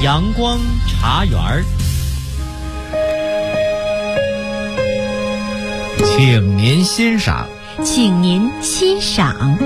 阳光茶园儿，请您欣赏。 请您欣赏。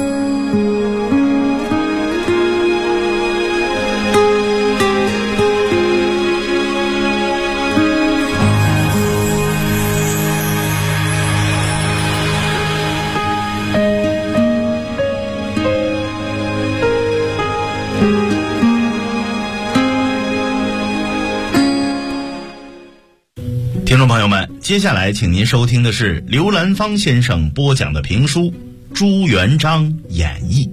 听众朋友们，接下来请您收听的是刘兰芳先生播讲的评书《朱元璋演义》。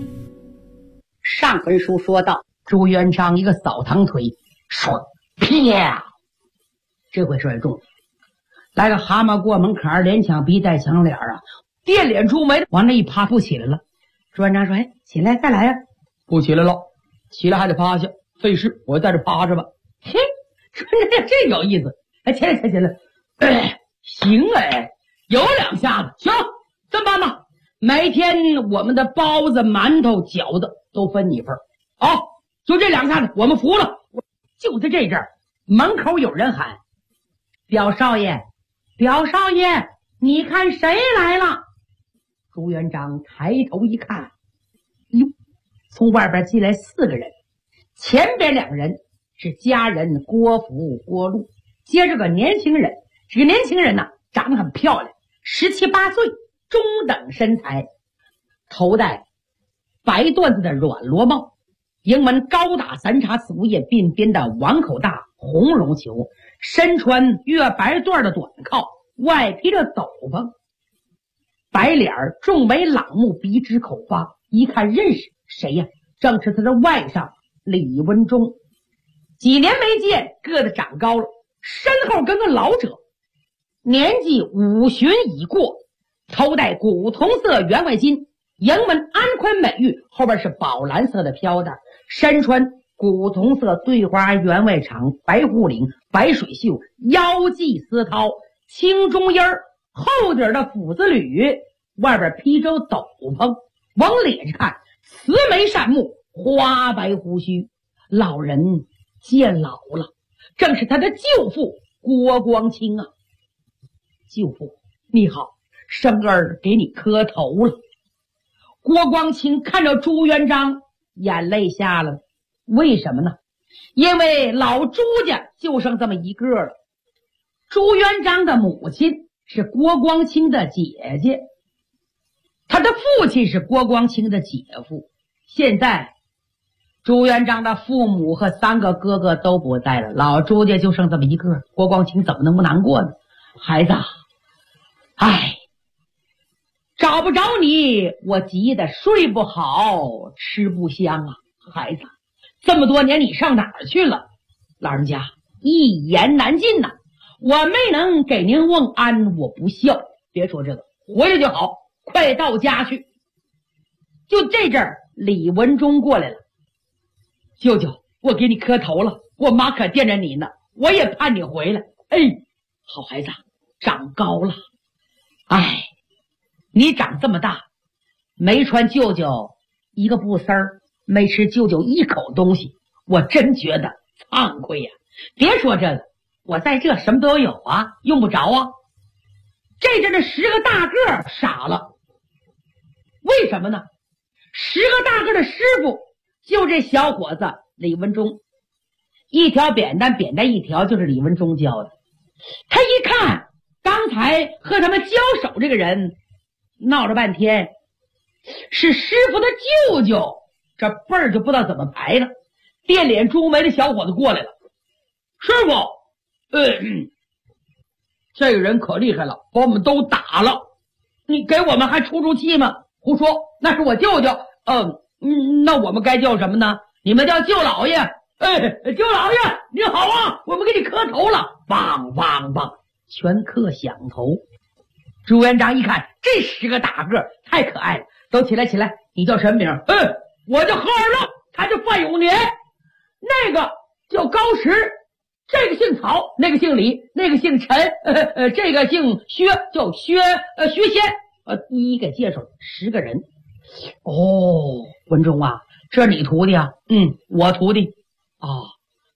上回书说到，朱元璋一个扫堂腿，唰啪，这回事儿重，来个蛤蟆过门槛，连抢鼻带抢脸啊，电脸朱眉往那一趴不起来了。朱元璋说：“哎，起来再来呀！”不起来了，起来还得趴下，费事，我在这趴着吧。嘿，朱元璋这有意思。哎，起来，起来，行哎，有两下子，行，这么办吧？每天我们的包子、馒头、饺子都分你份儿，好，就这两下子，我们服了。就在这阵儿，门口有人喊：“表少爷，表少爷，你看谁来了？”朱元璋抬头一看，哟，从外边进来4个人，前边2个人是家人郭福、郭路。接着个年轻人，这个年轻人呢，长得很漂亮，17、18岁，中等身材，头戴白缎子的软罗帽，营门高大3叉4叶鬓边的碗口大红绒球，身穿月白缎的短靠，外披着斗篷，白脸重眉朗目，鼻直口发，一看认识，谁呀？正是他的外甥李文忠。几年没见，个子长高了，身后跟个老者，年纪50旬已过，头戴古铜色员外巾，营门安宽美玉，后边是宝蓝色的飘带，身穿古铜色对花员外长，白护领，白水袖，腰系丝绦，青中衣儿，后底的斧子履，外边披着斗篷，往脸上看，慈眉善目，花白胡须，老人见老了，正是他的舅父郭光清啊。舅父你好，生儿给你磕头了。郭光清看着朱元璋，眼泪下了。为什么呢？因为老朱家就剩这么一个了。朱元璋的母亲是郭光清的姐姐，他的父亲是郭光清的姐夫。现在朱元璋的父母和3个哥哥都不在了，老朱家就剩这么一个，郭光清怎么能不难过呢？孩子，哎，找不着你，我急得睡不好，吃不香啊！孩子，这么多年你上哪儿去了？老人家一言难尽呐，我没能给您问安，我不孝。别说这个，回来就好，快到家去。就这阵儿，李文忠过来了。舅舅，我给你磕头了，我妈可惦着你呢，我也盼你回来。哎，好孩子，长高了。哎，你长这么大，没穿舅舅一个布丝儿，没吃舅舅一口东西，我真觉得惭愧呀。别说这个，我在这什么都有啊，用不着啊。这阵的10个大个傻了，为什么呢？10个大个的师傅就这小伙子李文忠，一条扁担一条，就是李文忠教的。他一看刚才和他们交手这个人，闹了半天是师傅的舅舅，这辈儿就不知道怎么排了。电脸朱眉的小伙子过来了，师傅，这个人可厉害了，把我们都打了，你给我们还出气吗？胡说，那是我舅舅。那我们该叫什么呢？你们叫舅老爷。哎，舅老爷你好啊，我们给你磕头了。梆梆梆，全磕响头。朱元璋一看这10个大个太可爱了，都起来起来，你叫什么名？我叫贺二乐，他叫范永年，那个叫高石，这个姓曹，那个姓李，那个姓陈，这个姓薛，叫薛先。第一个介绍10个人。哦，文忠啊，这是你徒弟啊？我徒弟。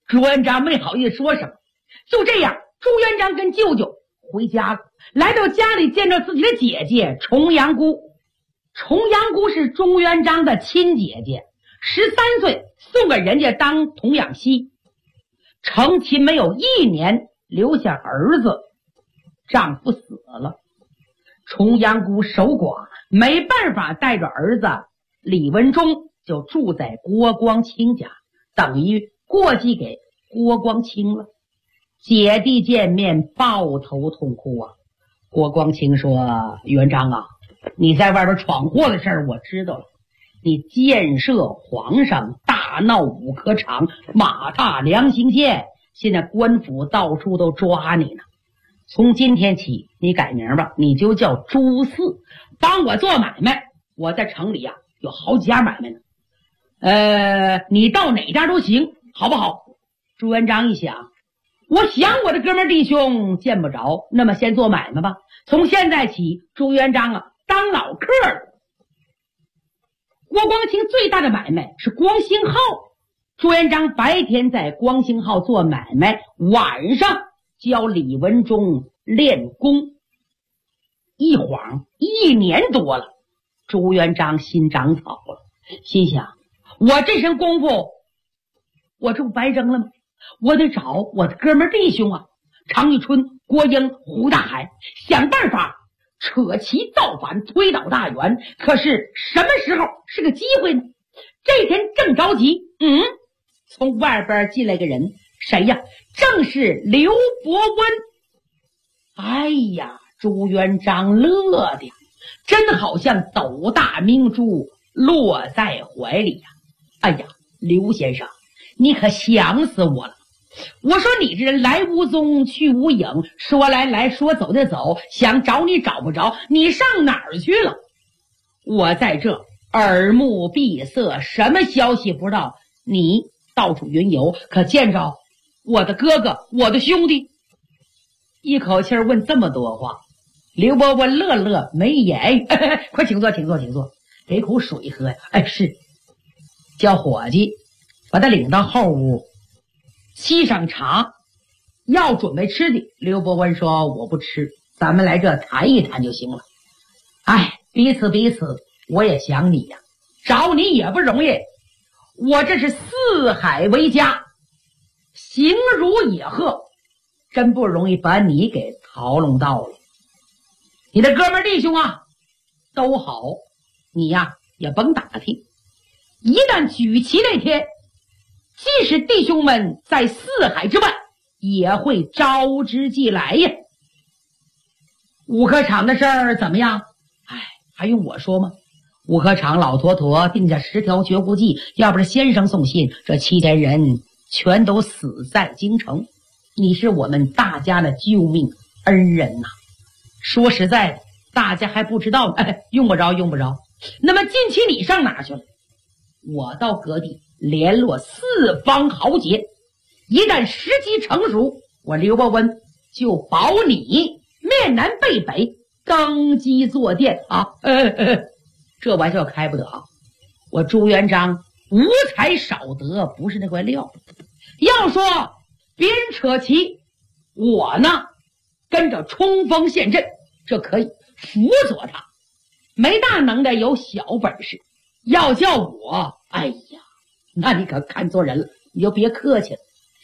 朱元璋没好意思说什么。就这样，朱元璋跟舅舅回家了，来到家里见着自己的姐姐重阳姑。重阳姑是朱元璋的亲姐姐，13岁送给人家当童养媳，成亲没有1年，留下儿子，丈夫死了。重阳姑守寡，没办法带着儿子李文忠就住在郭光清家，等于过继给郭光清了。姐弟见面抱头痛哭啊！郭光清说：“元璋啊，你在外边闯祸的事儿我知道了，你箭射皇上，大闹武科场，马踏良兴县，现在官府到处都抓你呢。从今天起，你改名吧，你就叫朱四，帮我做买卖。我在城里呀有好几家买卖呢，你到哪家都行，好不好？”朱元璋一想，我想我的哥们弟兄见不着，那么先做买卖吧。从现在起，朱元璋啊当老客了。郭光清最大的买卖是光兴号，朱元璋白天在光兴号做买卖，晚上教李文忠练功。一晃1年多了，朱元璋心长草了，心想我这身功夫我这不白扔了吗？我得找我的哥们弟兄啊，常遇春、郭英、胡大海，想办法扯旗造反，推倒大元。可是什么时候是个机会呢？这天正着急，从外边进来个人，谁呀？正是刘伯温。哎呀，朱元璋乐的真好像斗大明珠落在怀里呀！哎呀，刘先生，你可想死我了！我说你这人来无踪去无影，说来来说走的走，想找你找不着，你上哪儿去了？我在这耳目闭塞，什么消息不知道，你到处云游，可见着我的哥哥我的兄弟？一口气问这么多话，刘伯温乐乐没言语。快请坐请坐请坐，给口水喝呀！哎，是，叫伙计把他领到后屋，沏上茶，要准备吃的。刘伯温说：“我不吃，咱们来这谈一谈就行了。”哎，彼此，我也想你呀，找你也不容易。我这是四海为家，形如野鹤，真不容易把你给逃弄到了。你的哥们弟兄啊，都好，你呀也甭打听。一旦举旗那天，即使弟兄们在四海之外，也会招之即来呀。武科场的事儿怎么样？哎，还用我说吗？武科场老坨坨定下10条绝户计，要不是先生送信，这7000人全都死在京城。你是我们大家的救命恩人呐！说实在的，大家还不知道，用不着。那么近期你上哪去了？我到各地联络四方豪杰，一旦时机成熟，我刘伯温就保你面南背北，登基坐殿啊！这玩笑开不得啊！我朱元璋无才少德，不是那块料。要说别人扯旗，我呢跟着冲锋陷阵，这可以辅佐他。没大能耐，有小本事。要叫我，哎呀，那你可看错人了，你就别客气了。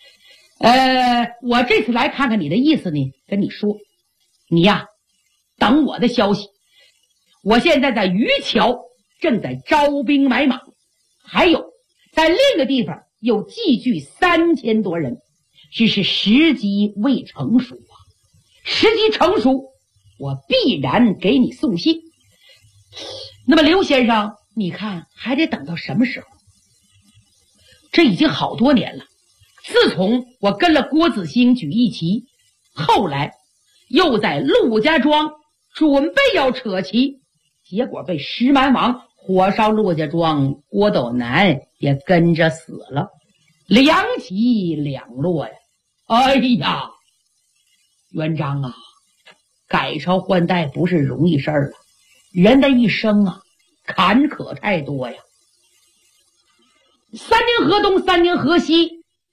我这次来看看你的意思呢，跟你说，你呀，等我的消息。我现在在渔桥正在招兵买马，还有在另一个地方有集聚3000多人，只是时机未成熟啊。时机成熟，我必然给你送信。那么刘先生，你看还得等到什么时候？这已经好多年了，自从我跟了郭子兴举义旗，后来又在陆家庄准备要扯旗，结果被石蛮王火烧陆家庄，郭斗南也跟着死了，两起两落呀！哎呀，元璋啊，改朝换代不是容易事儿啊，人的一生啊，坎坷太多呀。3年河东，3年河西，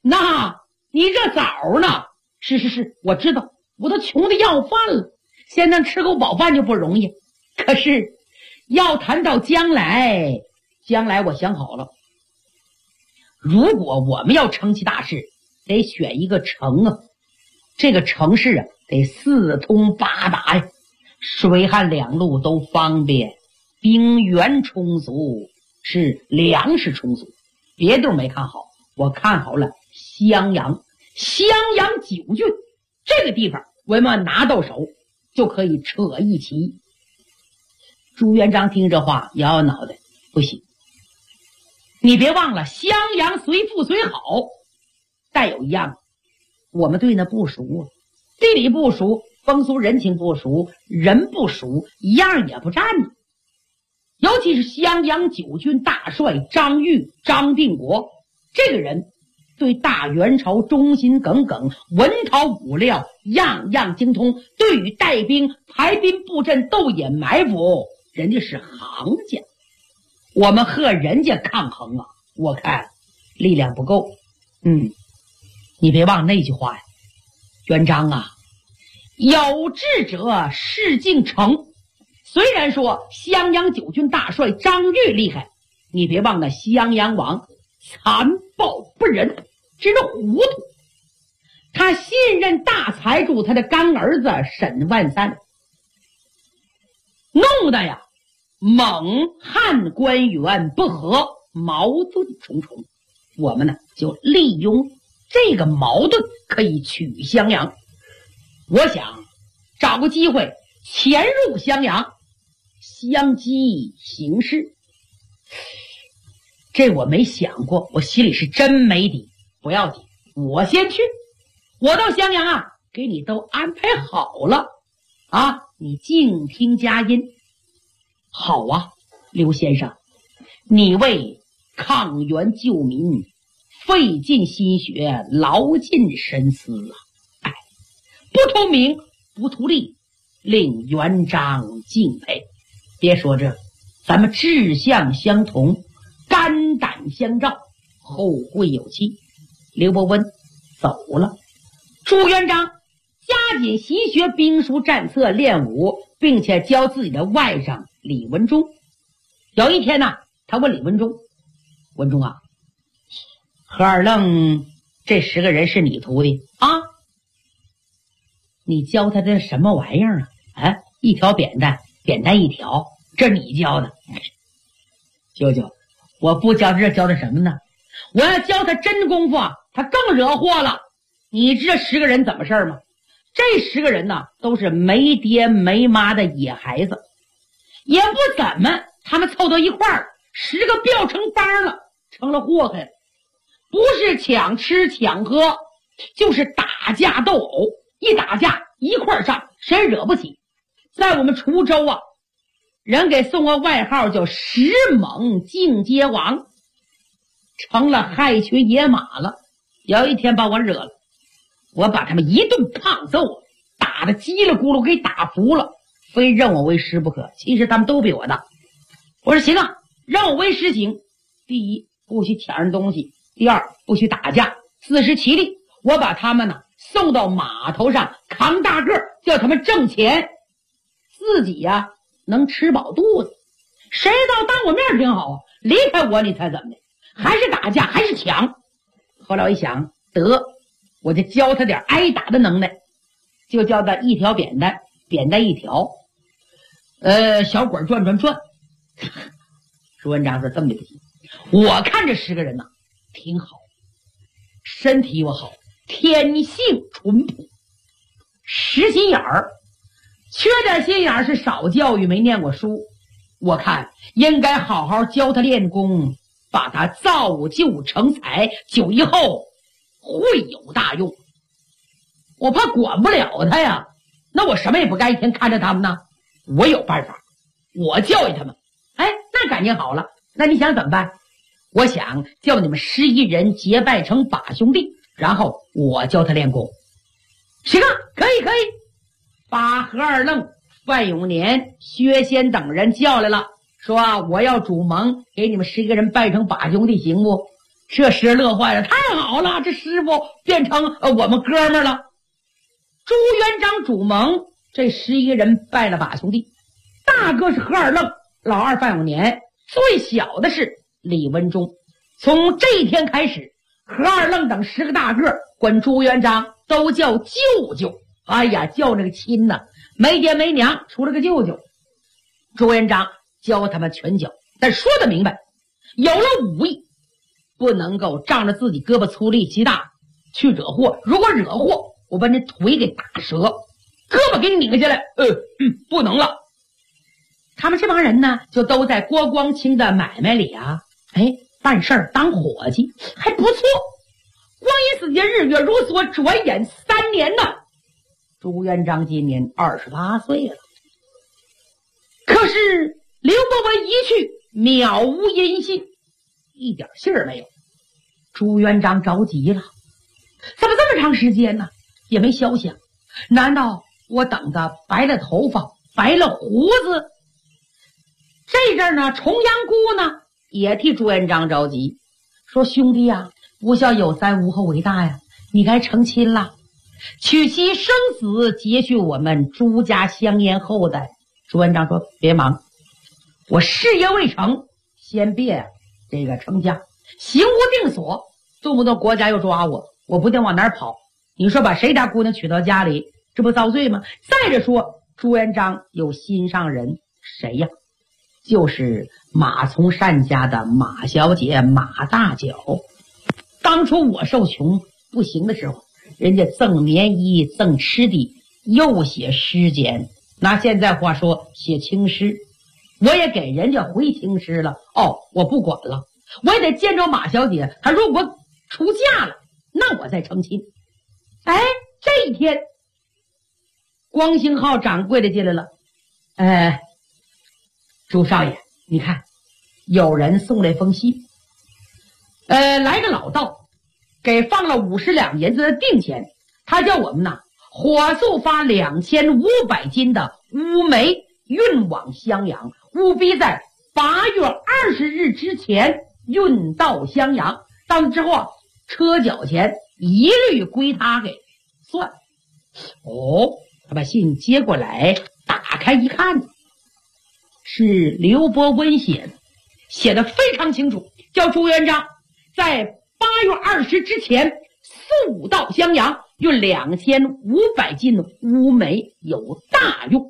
那你这枣呢？是，我知道，我都穷的要饭了，现在吃口饱饭就不容易。可是要谈到将来我想好了，如果我们要成其大事，得选一个城啊，这个城市啊得四通八达呀，水旱两路都方便，兵源充足，是粮食充足。别地儿没看好，我看好了襄阳9郡这个地方，我们拿到手就可以扯一旗。朱元璋听这话摇摇脑袋，不行，你别忘了襄阳虽富虽好，但有一样，我们对那不熟啊，地理不熟，风俗人情不熟，人不熟，一样也不占呢。尤其是襄阳9郡大帅张玉张定国这个人，对大元朝忠心耿耿，文韬武料样样精通，对于带兵排兵布阵斗掩埋伏，人家是行家。我们和人家抗衡啊，我看力量不够。你别忘那句话呀，元璋啊，有志者事竟成。虽然说襄阳9郡大帅张玉厉害，你别忘了襄阳王残暴不仁，知道糊涂。他信任大财主他的干儿子沈万三，弄得呀蒙汉官员不和，矛盾重重。我们呢就利用这个矛盾可以取襄阳。我想找个机会潜入襄阳，相机行事。这我没想过，我心里是真没底。不要紧，我先去，我到襄阳啊给你都安排好了啊，你静听佳音。好啊，刘先生，你为抗元救民费尽心血，劳尽神思啊！不图名不图利，令元璋敬佩。别说这，咱们志向相同，肝胆相照，后会有期。刘伯温走了，朱元璋加紧习学兵书战策，练武，并且教自己的外甥李文忠。有一天呢，他问李文忠：“文忠啊，何二愣这10个人是你徒弟啊？你教他这什么玩意儿啊？一条扁担，扁担一条，这你教的？舅舅，我不教这教的什么呢？我要教他真功夫啊，他更惹祸了。你知道10个人怎么事吗？这10个人呢，都是没爹没妈的野孩子，也不怎么，他们凑到一块儿，10个飙成帮了，成了祸害了。不是抢吃抢喝，就是打架斗殴，一打架一块儿上，谁惹不起。在我们滁州啊，人给送个外号叫10猛进阶王，成了害群野马了。有一天把我惹了，我把他们一顿胖揍，打得叽里咕噜给打服了，非认我为师不可。其实他们都比我大。我说行啊，让我为师行。第一，不许抢人东西；第二，不许打架，自食其力。我把他们呢送到码头上扛大个，叫他们挣钱，自己呀能吃饱肚子。谁道当我面挺好啊，离开我你猜怎么的？还是打架，还是抢。后来我一想，得，我就教他点挨打的能耐，就教他一条扁担，扁担一条，小管转转转。朱元璋说这么就不行，我看这10个人呐挺好，身体又好，天性淳朴，实心眼儿，缺点心眼儿是少教育，没念过书。我看应该好好教他练功，把他造就成才，久以后会有大用。我怕管不了他呀，那我什么也不干，一天看着他们呢。我有办法，我教育他们。那感情好了，那你想怎么办？我想叫你们11人结拜成把兄弟，然后我教他练功。行啊，可以。把何二愣、范永年、薛仙等人叫来了，说我要主盟，给你们11个人拜成把兄弟，行不？ 这时乐坏了，太好了，这师傅变成我们哥们儿了。朱元璋、朱蒙这11个人拜了把兄弟，大哥是何二愣，老二范永年，最小的是李文忠。从这一天开始，何二愣等10个大个管朱元璋都叫舅舅。哎呀，叫这个亲呐，没爹没娘，除了个舅舅。朱元璋教他们拳脚，但说得明白，有了武艺不能够仗着自己胳膊粗力气大去惹祸，如果惹祸，我把你腿给打折，胳膊给你拧下来，不能了。他们这帮人呢，就都在郭光清的买卖里啊，办事儿当伙计，还不错。光阴似箭，日月如梭，转眼3年呢。朱元璋今年28岁了，可是刘伯温一去，渺无音信，一点信儿没有。朱元璋着急了，怎么这么长时间呢，也没消息啊？难道我等的白了头发，白了胡子？这阵呢，重阳姑呢也替朱元璋着急，说兄弟呀，不孝有三，无后为大呀，你该成亲了，娶妻生子，节续我们朱家香烟后代。朱元璋说别忙，我事业未成，先别这个成家，行无定所，动不动国家又抓我，我不定往哪儿跑。你说把谁家姑娘娶到家里，这不遭罪吗？再者说朱元璋有心上人，谁呀？就是马从善家的马小姐马大脚。当初我受穷不行的时候，人家赠棉衣，赠吃的，又写诗笺，拿现在话说写情诗，我也给人家回情诗了。我不管了，我也得见着马小姐，她如果出嫁了，那我再成亲。这一天光兴号掌柜的进来了，朱少爷，你看有人送来封信，来个老道给放了50两银子的定钱，他叫我们呐火速发2500斤的乌梅运往襄阳，务必在8月20日之前运到襄阳，到了之后啊，车脚钱一律归他给算。他把信接过来，打开一看，是刘伯温写的，写的非常清楚，叫朱元璋在8月20之前速到襄阳，运2500斤乌梅，有大用。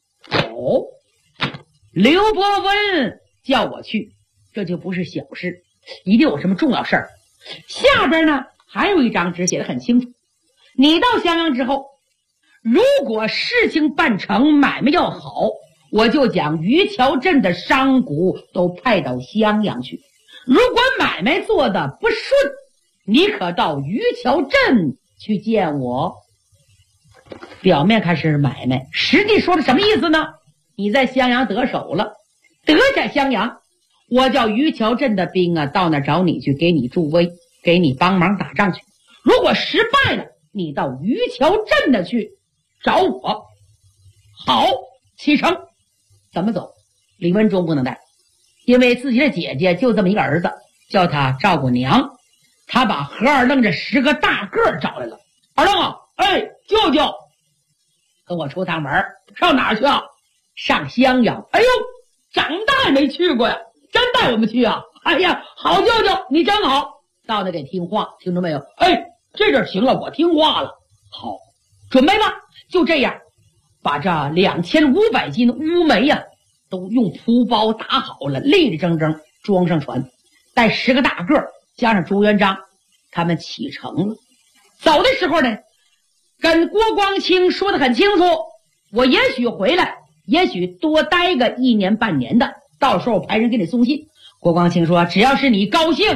刘伯温叫我去，这就不是小事，一定有什么重要事儿。下边呢还有一张纸写得很清楚，你到襄阳之后，如果事情办成，买卖要好，我就将余桥镇的商贾都派到襄阳去。如果买卖做的不顺，你可到余桥镇去见我。表面看是买卖，实际说的什么意思呢？你在襄阳得手了，得下襄阳，我叫余桥镇的兵啊到那找你去，给你助威，给你帮忙打仗去。如果失败了，你到余桥镇的去找我。好，启程。怎么走？李文忠不能带，因为自己的姐姐就这么一个儿子，叫他照顾娘。他把何二愣这10个大个找来了。二愣啊，舅舅，跟我出趟门。上哪儿去啊？上襄阳。哎呦，长大也没去过呀，真带我们去啊？哎呀，好舅舅，你真好，到那得听话，听着没有？这阵行了，我听话了。好，准备吧。就这样，把这2500斤乌梅呀，都用铺包打好了，立立正正装上船，带10个大个加上朱元璋，他们启程了。走的时候呢，跟郭光清说得很清楚，我也许回来，也许多待个1年半年的，到时候派人给你送信。郭光清说只要是你高兴，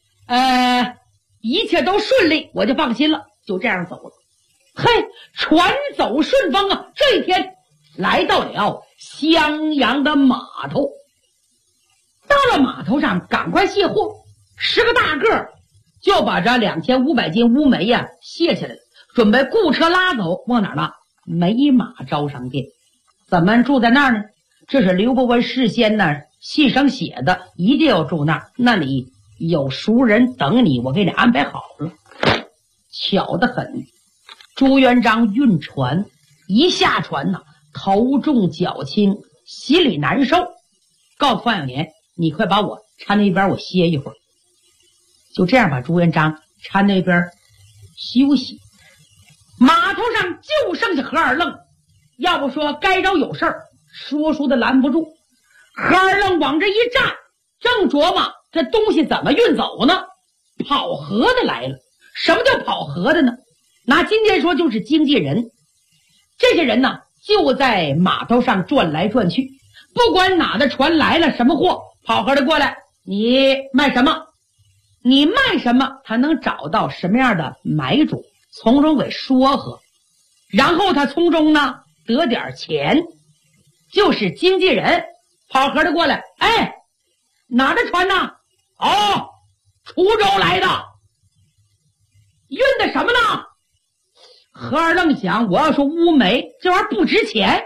一切都顺利，我就放心了，就这样走了。船走顺风啊，这一天来到了襄阳的码头。到了码头上赶快卸货，10个大个就把这2500斤乌梅呀卸下来了，准备雇车拉走，往哪儿呢？美马招商店。怎么住在那儿呢？这是刘伯温事先呢信上写的，一定要住那儿，那里有熟人等你，我给你安排好了。巧得很，朱元璋运船一下船呐，头重脚轻，心里难受，告诉范永年，你快把我搀那边，我歇一会儿。就这样把朱元璋搀那边休息。码头上就剩下何二愣，要不说该着有事儿，说书的拦不住。何二愣往这一站，正琢磨这东西怎么运走呢？跑河的来了。什么叫跑河的呢？拿今天说就是经纪人。这些人呢，就在码头上转来转去，不管哪的船来了什么货，跑河的过来，你卖什么，你卖什么，他能找到什么样的买主，从中给说和，然后他从中呢得点钱，就是经纪人。跑河的过来，哎，哪的船呢？哦，滁州来的。运的什么呢？何二愣想，我要说乌梅，这玩意儿不值钱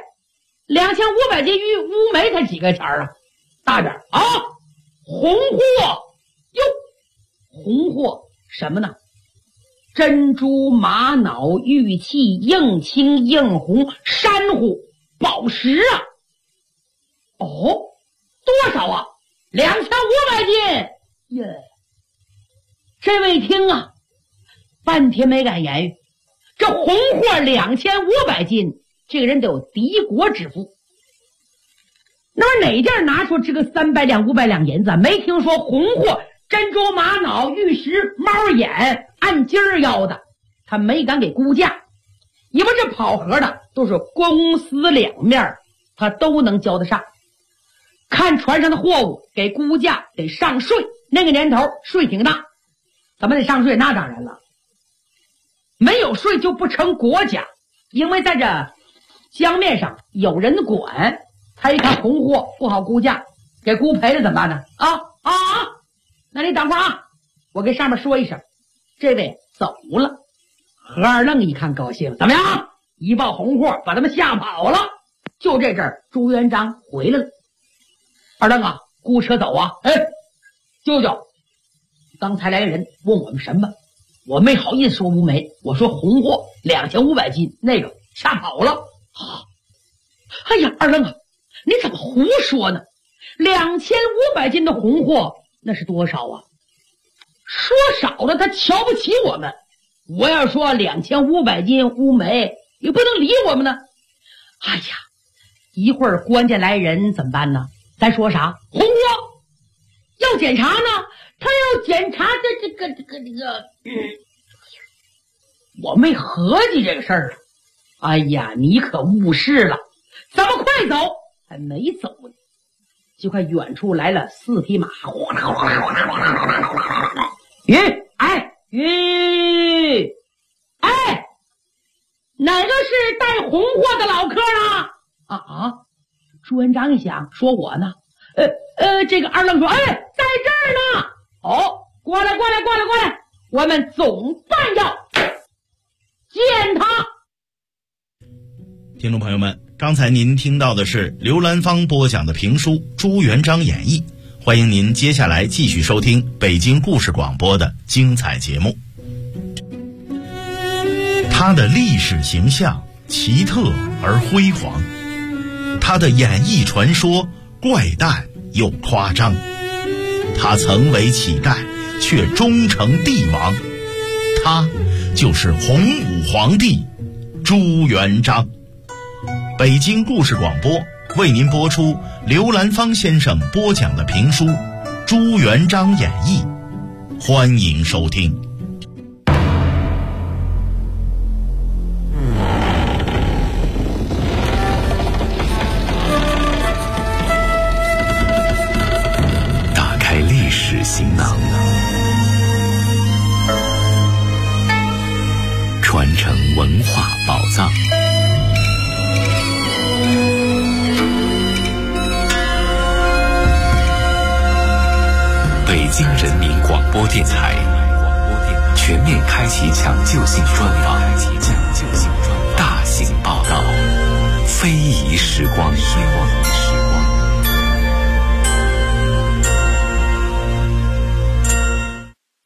，2500斤乌梅才几个钱啊？大点啊！红货哟，红货什么呢？珍珠、玛瑙、玉器、硬青、硬红、珊瑚、宝石啊！哦，多少啊？2500斤耶！这位听啊，半天没敢言语。这红货2500斤，这个人得有敌国之富。那么哪地儿拿出这个300两、500两银子？没听说红货、珍珠、玛瑙、玉石、猫眼、按金儿要的，他没敢给估价。因为这跑河的都是公私两面，他都能交得上。看船上的货物，给估价得上税，那个年头税挺大，怎么得上税？那当然了。没有税就不成国家，因为在这江面上有人管，他一看红货不好估价，给估赔了怎么办呢？那你等会儿啊，我跟上面说一声，这位走了。何二愣一看高兴，怎么样？一报红货把他们吓跑了。就这阵儿，朱元璋回来了。二愣啊，雇车走啊！哎，舅舅，刚才来人问我们什么？我没好意思说乌梅，我说红货2500斤，那个吓跑了。哎呀，二愣啊，你怎么胡说呢？2500斤的红货那是多少啊？说少了他瞧不起我们。我要说2500斤乌梅，也不能理我们呢。哎呀，一会儿关键来人怎么办呢？咱说啥？红货要检查呢？他要检查这个，我没合计这个事儿啊！哎呀，你可误事了！怎么快走？还没走呢，就看远处来了4匹马，哎，哪个是带红货的老客呢？朱元璋一想，说我呢？这个二愣说，哎，在这儿呢。哦，过来，我们总办要见他。 听众朋友们，刚才您听到的是刘兰芳播讲的评书《朱元璋演义》，欢迎您接下来继续收听北京故事广播的精彩节目。他的历史形象奇特而辉煌，他的演义传说怪诞又夸张，他曾为乞丐却终成帝王，他就是洪武皇帝朱元璋。北京故事广播为您播出刘兰芳先生播讲的评书《朱元璋演义》，欢迎收听。 打开历史行囊，传承文化宝藏。北京人民广播电台全面开启抢救性专访，大型报道，非遗时光。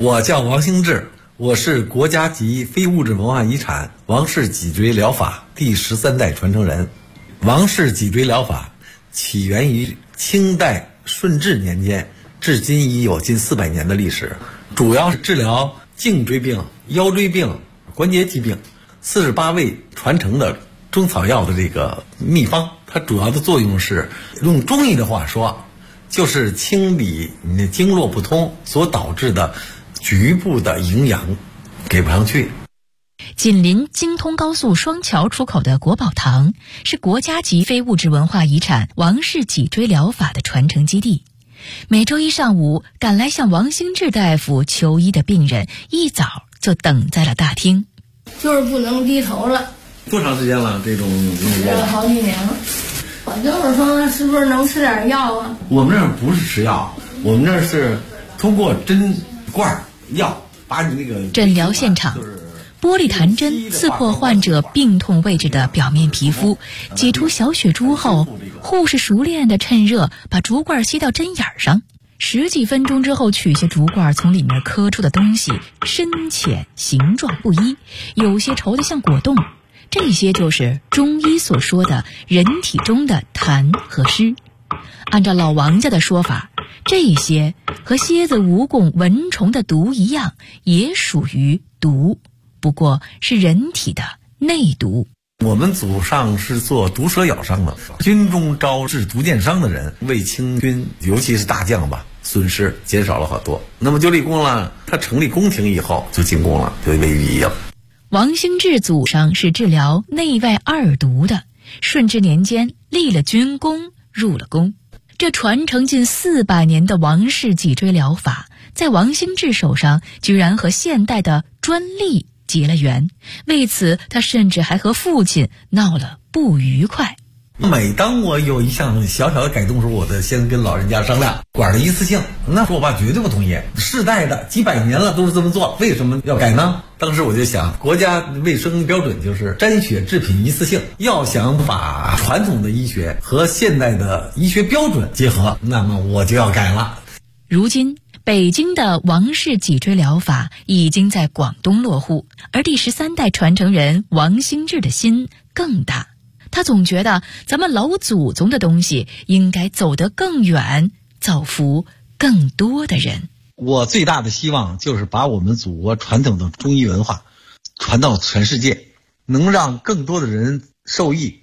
我叫王兴志，我是国家级非物质文化遗产王氏脊椎疗法第13代传承人。王氏脊椎疗法起源于清代顺治年间，至今已有近400年的历史，主要是治疗颈椎病、腰椎病、关节疾病，48味传承的中草药的这个秘方。它主要的作用是，用中医的话说，就是清理你的经络不通所导致的局部的营养给不上去。 紧邻京通高速双桥出口的国宝堂是国家级非物质文化遗产王氏脊椎疗法的传承基地。每周一上午，赶来向王兴志大夫求医的病人一早就等在了大厅。 就是不能低头了。 多长时间了？这种吃了好几年了。我就是说，是不是能吃点药啊？ 我们这儿不是吃药，我们这儿是通过针管药把你那个诊疗现场，玻璃弹针刺破患者病痛位置的表面皮肤，挤出小血珠后，护士熟练地趁热把竹罐吸到针眼上，10几分钟之后取下竹罐，从里面磕出的东西深浅形状不一，有些稠得像果冻。这些就是中医所说的人体中的痰和湿。按照老王家的说法，这些和蝎子、蜈蚣、蚊虫的毒一样，也属于毒，不过是人体的内毒。 我们祖上是做毒蛇咬伤的，军中招致毒箭伤的人，为清军尤其是大将吧，损失减少了好多。那么就立功了，他成立宫廷以后就进宫了，就为御医了。 王兴志祖上是治疗内外2毒的，顺治年间立了军功，入了宫。这传承近400年的王氏脊椎疗法，在王兴志手上居然和现代的专利结了缘，为此他甚至还和父亲闹了不愉快。 每当我有一项小小的改动时候，我得先跟老人家商量，管的一次性。那时候我爸绝对不同意，世代的几百年了都是这么做，为什么要改呢？当时我就想，国家卫生标准就是沾血制品一次性，要想把传统的医学和现代的医学标准结合，那么我就要改了。 如今北京的王氏脊椎疗法已经在广东落户，而第13代传承人王兴志的心更大。他总觉得咱们老祖宗的东西应该走得更远，造福更多的人。 我最大的希望就是把我们祖国传统的中医文化传到全世界，能让更多的人受益。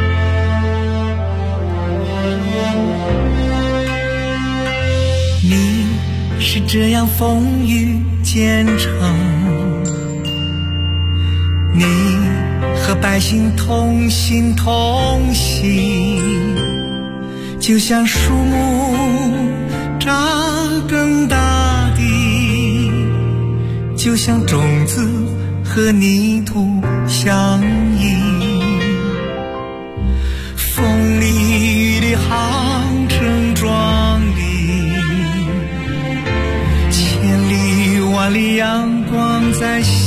你是这样风雨兼程，你和百姓同心同行，就像树木扎根大地，就像种子和泥土相依，风里雨里航程壮丽，千里万里阳光在